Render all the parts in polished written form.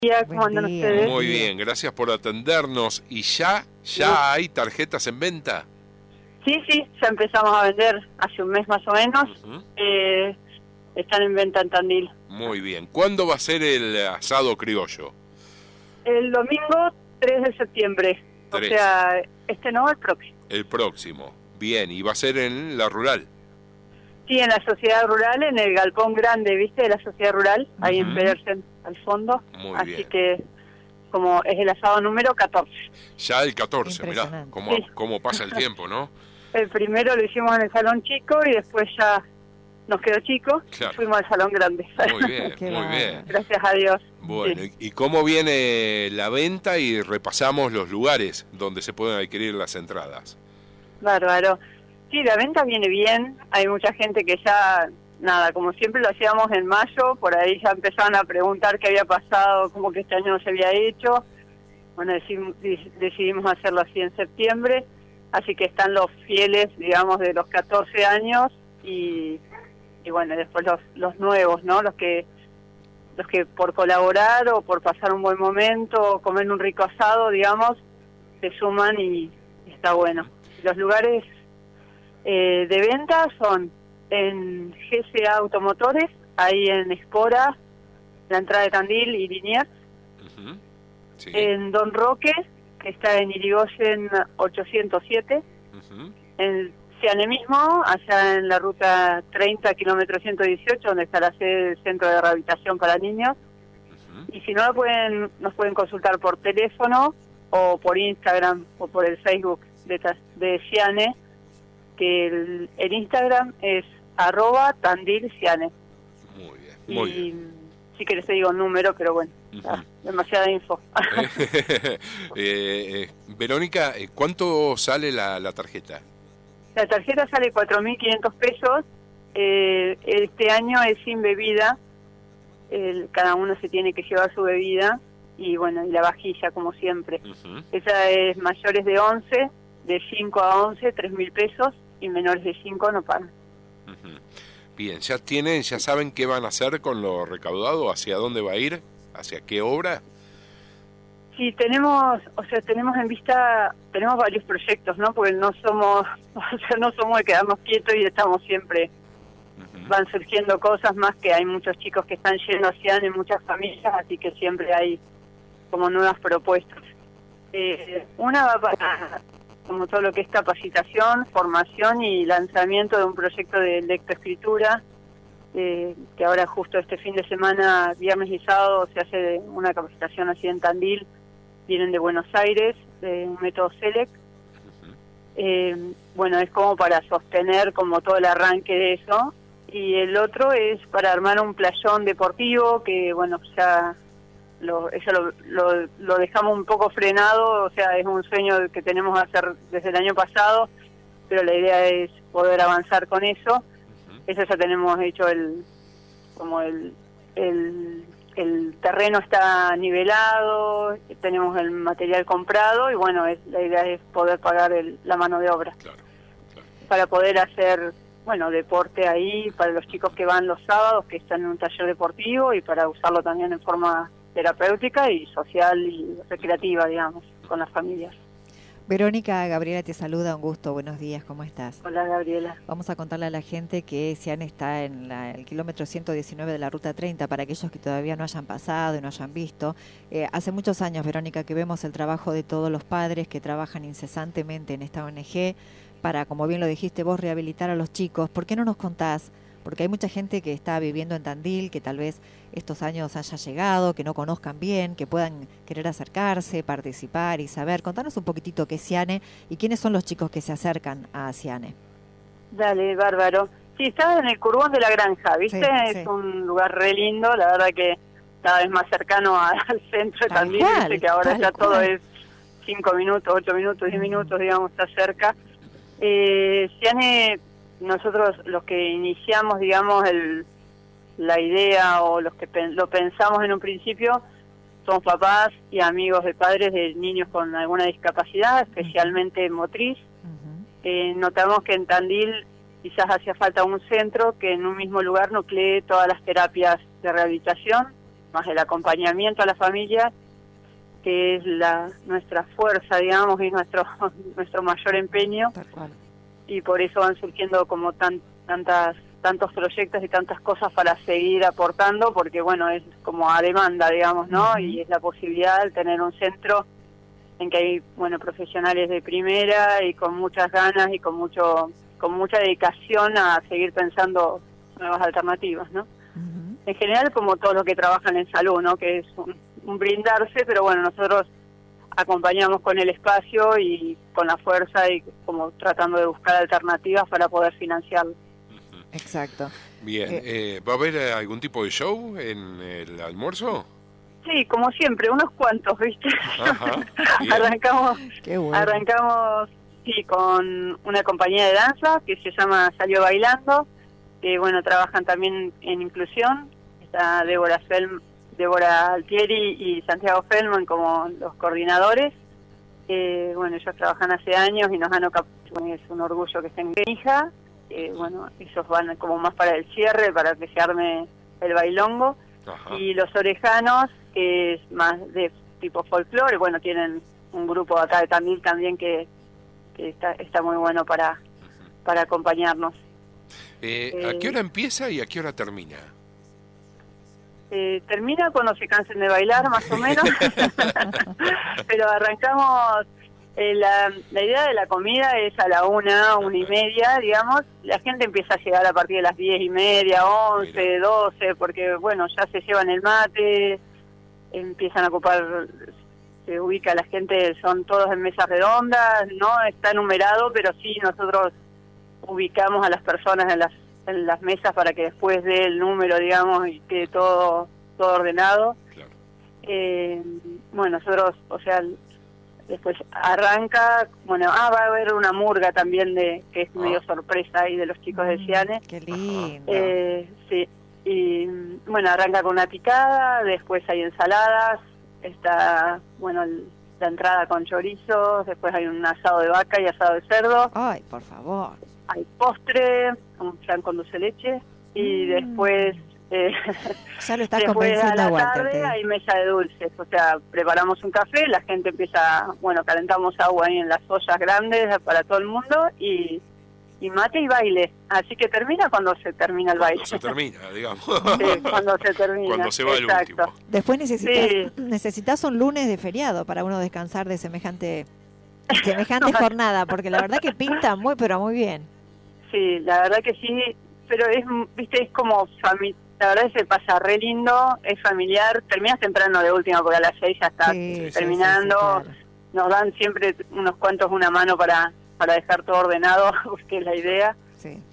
¿Cómo andan ustedes? Muy bien, gracias por atendernos. ¿Y ya hay tarjetas en venta? Sí, ya empezamos a vender hace un mes más o menos. Están en venta en Tandil. Muy bien. ¿Cuándo va a ser el asado criollo? El domingo 3 de septiembre. 3. O sea, el próximo. El próximo. Bien, ¿y va a ser en la rural? Sí, en la sociedad rural, en el galpón grande, ¿viste? De la sociedad rural, ahí en Pedersen, al fondo. Muy Así bien. que, como es el asado número 14. Ya el 14, mirá, cómo pasa el tiempo, ¿no? El primero lo hicimos en el salón chico y después ya nos quedó chico, Claro. fuimos al salón grande. Muy bien, muy bien. Gracias a Dios. Bueno, Sí. ¿y cómo viene la venta? Y repasamos los lugares donde se pueden adquirir las entradas. Bárbaro. Sí, la venta viene bien. Hay mucha gente que ya, nada, como siempre lo hacíamos en mayo, por ahí ya empezaban a preguntar qué había pasado, cómo que este año no se había hecho. Bueno, decidimos hacerlo así en septiembre, así que están los fieles, digamos, de los 14 años y bueno, después los nuevos, ¿no? Los que por colaborar o por pasar un buen momento o comer un rico asado, digamos, se suman y está bueno. Los lugares de venta son en GCA Automotores, ahí en Espora, la entrada de Tandil y Liniers, Sí. en Don Roque, que está en Irigoyen 807, en Ciane mismo, allá en la ruta 30, kilómetro 118, donde está la sede del Centro de Rehabilitación para Niños. Y si no, nos pueden consultar por teléfono o por Instagram o por el Facebook de Ciane, que el Instagram es @TandilCiane. Muy bien, Y muy bien. si querés te digo un número, pero bueno, demasiada info. Verónica, ¿cuánto sale la tarjeta? La tarjeta sale 4.500 pesos. Este año es sin bebida. Cada uno se tiene que llevar su bebida. Y bueno, y la vajilla, como siempre. Esa es mayores de 11, de 5 a 11, 3.000 pesos. Y menores de 5 no pagan. Bien, ¿ya saben qué van a hacer con lo recaudado? ¿Hacia dónde va a ir? ¿Hacia qué obra? Sí, tenemos en vista, tenemos varios proyectos, ¿no? Porque no somos de quedarnos quietos y estamos siempre, van surgiendo cosas más, que hay muchos chicos que están yendo hacia en muchas familias, así que siempre hay como nuevas propuestas. Una va para como todo lo que es capacitación, formación y lanzamiento de un proyecto de lectoescritura, que ahora justo este fin de semana, viernes y sábado, se hace una capacitación así en Tandil. Vienen de Buenos Aires, de un método SELEC. Bueno, es como para sostener como todo el arranque de eso. Y el otro es para armar un playón deportivo, que bueno, ya eso lo dejamos un poco frenado, o sea, es un sueño que tenemos hacer desde el año pasado, pero la idea es poder avanzar con eso. Eso ya tenemos hecho el terreno está nivelado, tenemos el material comprado y bueno, la idea es poder pagar la mano de obra. Claro. Para poder hacer, bueno, deporte ahí, para los chicos que van los sábados, que están en un taller deportivo, y para usarlo también en forma terapéutica y social y recreativa, digamos, con las familias. Verónica, Gabriela te saluda, un gusto, buenos días, ¿cómo estás? Hola, Gabriela. Vamos a contarle a la gente que Ciane está en el kilómetro 119 de la ruta 30, para aquellos que todavía no hayan pasado y no hayan visto. Hace muchos años, Verónica, que vemos el trabajo de todos los padres que trabajan incesantemente en esta ONG para, como bien lo dijiste vos, rehabilitar a los chicos. ¿Por qué no nos contás? Porque hay mucha gente que está viviendo en Tandil, que tal vez estos años haya llegado, que no conozcan bien, que puedan querer acercarse, participar y saber. Contanos un poquitito qué es Ciane y quiénes son los chicos que se acercan a Ciane. Dale, bárbaro. Sí, está en el Curbón de la Granja, ¿viste? Sí. Es un lugar re lindo, la verdad que cada vez más cercano al centro de Tandil, ¿viste? Que ahora ya todo es 5 minutos, 8 minutos, 10 minutos, digamos, está cerca. Ciane, nosotros los que iniciamos, digamos, la idea o los que lo pensamos en un principio, somos papás y amigos de padres de niños con alguna discapacidad, especialmente motriz. Notamos que en Tandil quizás hacía falta un centro que en un mismo lugar nuclee todas las terapias de rehabilitación más el acompañamiento a la familia, que es nuestra fuerza, digamos, y nuestro mayor empeño. Tal cual. Y por eso van surgiendo como tantos proyectos y tantas cosas para seguir aportando, porque bueno, es como a demanda, digamos, ¿no? Y es la posibilidad de tener un centro en que hay, bueno, profesionales de primera y con muchas ganas y con mucha dedicación a seguir pensando nuevas alternativas, ¿no? En general, como todos los que trabajan en salud, ¿no? Que es un brindarse, pero bueno, nosotros acompañamos con el espacio y con la fuerza y como tratando de buscar alternativas para poder financiarlo. Exacto. Bien, ¿va a haber algún tipo de show en el almuerzo? Sí, como siempre, unos cuantos, ¿viste? Ajá, Qué bueno. Arrancamos sí, con una compañía de danza que se llama Salió Bailando, que bueno, trabajan también en inclusión. Está Débora Altieri y Santiago Feldman como los coordinadores. Bueno, ellos trabajan hace años y nos han es un orgullo que estén en hija. Bueno, esos van como más para el cierre, para que se arme el bailongo. Ajá. Y los orejanos, que es más de tipo folclore, bueno, tienen un grupo acá de Tandil también que está muy bueno para acompañarnos. ¿A qué hora empieza y a qué hora termina? Termina cuando se cansen de bailar, más o menos. Pero arrancamos, la idea de la comida es a la 1:30, digamos. La gente empieza a llegar a partir de las 10:30, 11, Mira. 12, porque bueno, ya se llevan el mate, empiezan a ocupar, se ubica la gente, son todos en mesas redondas, no está numerado, pero sí nosotros ubicamos a las personas en las mesas para que después dé el número, digamos, y quede todo ordenado. Claro. Bueno, nosotros, o sea, después arranca, bueno, va a haber una murga también que es medio sorpresa ahí de los chicos de Ciane. Qué lindo. Sí, y bueno, arranca con una picada, después hay ensaladas, está, bueno, la entrada con chorizos, después hay un asado de vaca y asado de cerdo. Ay, por favor. Hay postre, un flan con dulce de leche, y después... ya lo estás después a convenciendo, la Walter. tarde hay mesa de dulces, o sea, preparamos un café, la gente empieza, bueno, calentamos agua ahí en las ollas grandes para todo el mundo, y mate y baile, así que termina cuando se termina el baile. Cuando se termina, digamos. Sí, cuando se termina. Cuando se va el exacto. último. Después necesitas un lunes de feriado para uno descansar de semejante jornada, porque la verdad que pinta muy, pero muy bien. Sí, la verdad que sí, pero viste, es como la verdad que se pasa re lindo, es familiar, terminas temprano de última porque a las 6 ya está terminando, sí, claro. Nos dan siempre unos cuantos una mano para dejar todo ordenado, porque es la idea. Sí.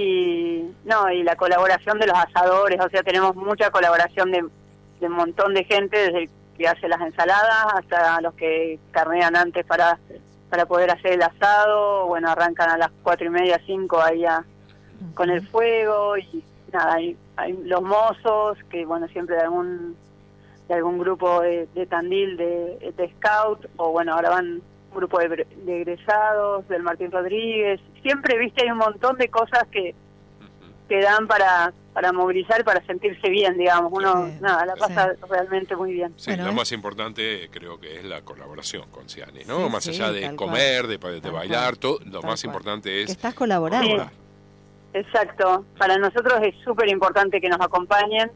Y la colaboración de los asadores, o sea, tenemos mucha colaboración de un montón de gente, desde el que hace las ensaladas hasta los que carnean antes para poder hacer el asado. Bueno, arrancan a las 4:30, 5 ahí con el fuego, y nada, hay los mozos, que bueno, siempre de algún grupo de Tandil, de Scout, o bueno, ahora van un grupo de egresados del Martín Rodríguez. Siempre, viste, hay un montón de cosas que dan para movilizar y para sentirse bien, digamos. Uno, la pasa realmente muy bien. Sí, lo más importante creo que es la colaboración con Ciane, ¿no? Sí, más allá de comer, de bailar, todo, lo más importante es... Que estás colaborando. Sí, exacto. Para nosotros es súper importante que nos acompañen.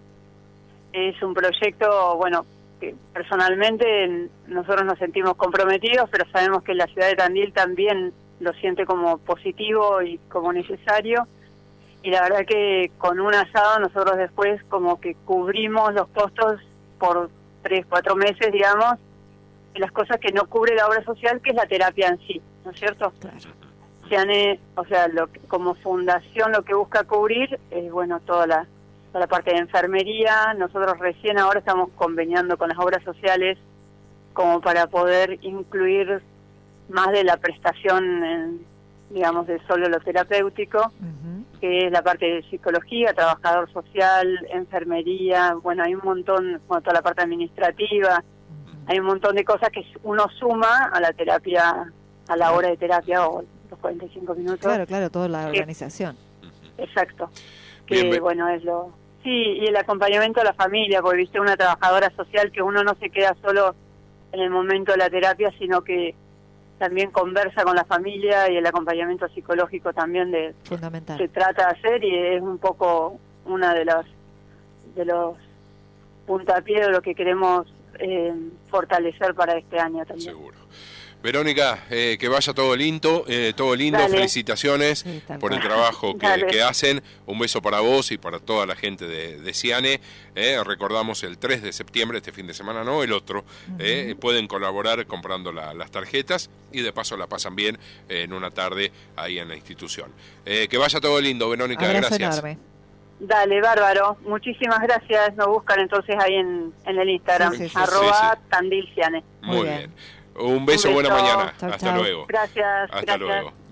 Es un proyecto, bueno, que personalmente nosotros nos sentimos comprometidos, pero sabemos que la ciudad de Tandil también lo siente como positivo y como necesario. Y la verdad que con un asado nosotros después como que cubrimos los costos por 3-4 meses, digamos, de las cosas que no cubre la obra social, que es la terapia en sí, ¿no es cierto? Claro. Ciane, o sea, como fundación lo que busca cubrir es, bueno, toda la parte de enfermería. Nosotros recién ahora estamos conveniando con las obras sociales como para poder incluir más de la prestación, digamos, de solo lo terapéutico, que es la parte de psicología, trabajador social, enfermería, bueno, hay un montón, toda la parte administrativa, hay un montón de cosas que uno suma a la terapia, a la hora de terapia o los 45 minutos. Claro, toda la organización. Exacto. Que, bueno, es lo Sí, y el acompañamiento a la familia, porque viste, una trabajadora social que uno no se queda solo en el momento de la terapia, sino que también conversa con la familia, y el acompañamiento psicológico también Fundamental. se trata de hacer, y es un poco una de los puntapiés de lo que queremos fortalecer para este año también. Seguro. Verónica, que vaya todo lindo, Dale. felicitaciones Sí, tal por el cual. trabajo Dale. que hacen, un beso para vos y para toda la gente de Ciane. Recordamos el 3 de septiembre, este fin de semana no, el otro, pueden colaborar comprando las tarjetas y de paso la pasan bien en una tarde ahí en la institución. Que vaya todo lindo, Verónica, Abrazo gracias. enorme. Dale, bárbaro. Muchísimas gracias. Nos buscan entonces ahí en el Instagram, Sí, sí, sí. @tandilciane. Muy Muy bien. Un beso, buena beso. mañana. Chau, Hasta chau. luego. Gracias. Hasta gracias. luego.